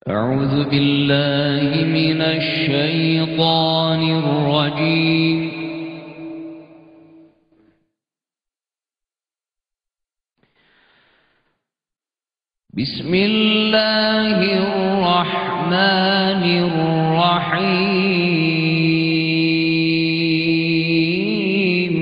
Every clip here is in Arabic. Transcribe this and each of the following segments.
أعوذ بالله من الشيطان الرجيم. بسم الله الرحمن الرحيم.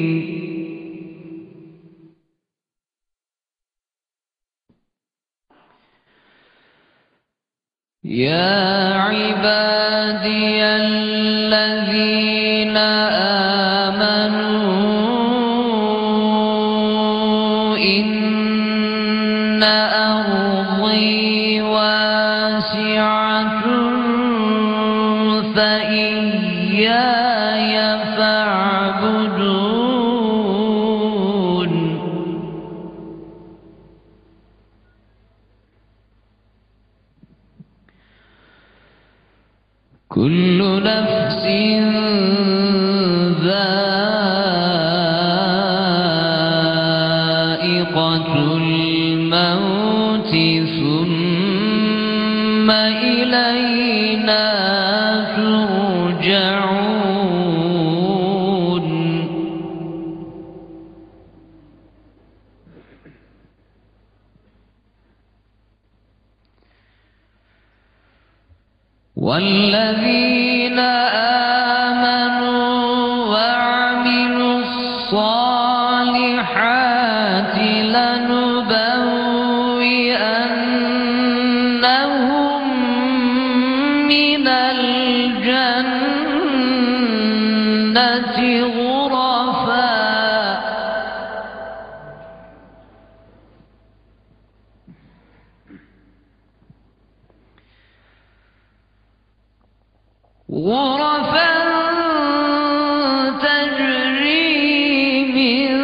يا عبادي الذين آمنوا إن أرضي واسعة فإياي فاعبدون. كل نفس ذائقة الموت ثم إلينا ترجعون. والذين آمنوا وعملوا الصالحات لنبوئنهم من الجنة غرفا تجري من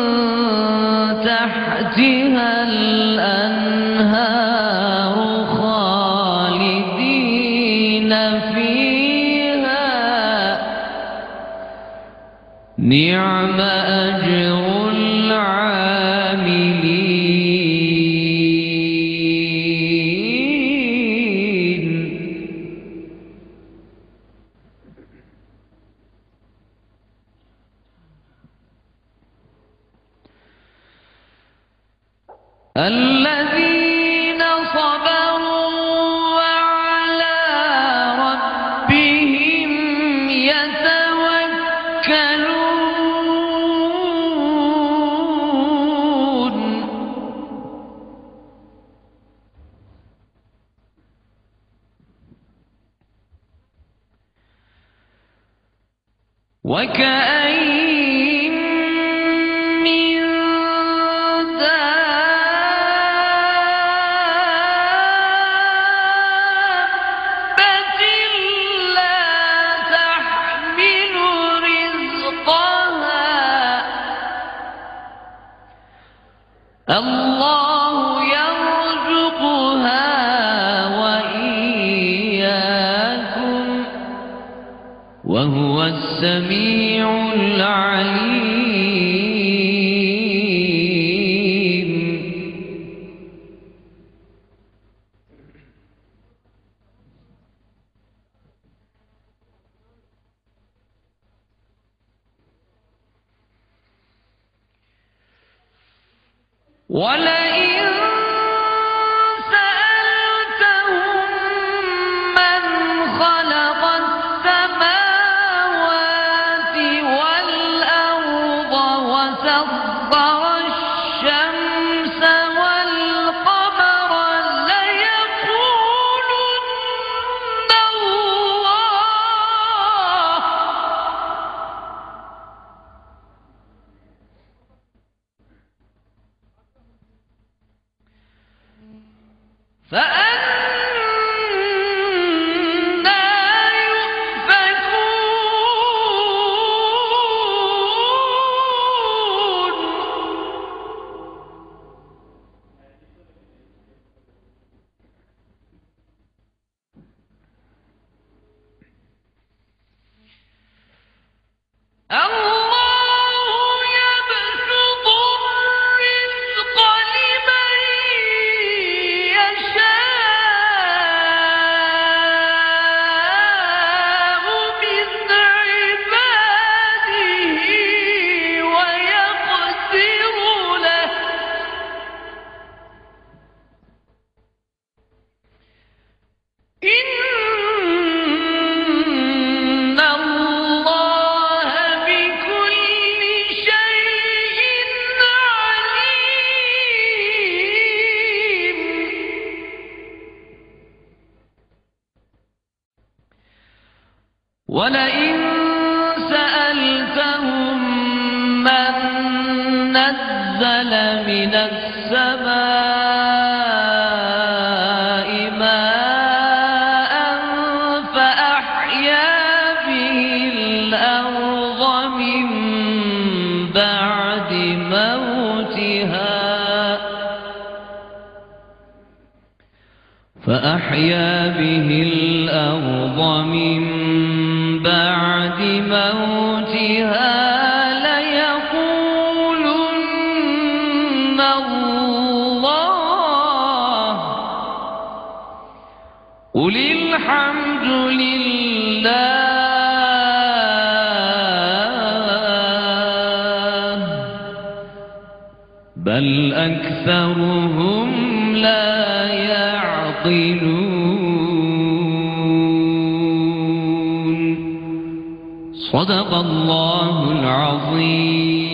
تحتها الأنهار خالدين فيها نعم أجر العاملين. الذين صبروا وعلى ربهم يتوكلون. وكأين من الله يرزقها وإياكم وهو السميع العليم. ولئن سألتهم من خلق السماوات والأرض وسخر الشمس والقمر ليقولن الله. ولئن سألتهم من نزل من السماء ماء فأحيا به الأرض من بعد موتها ليقولن الله قل الحمد لله بل أكثرهم لا يعقلون. صدق الله العظيم.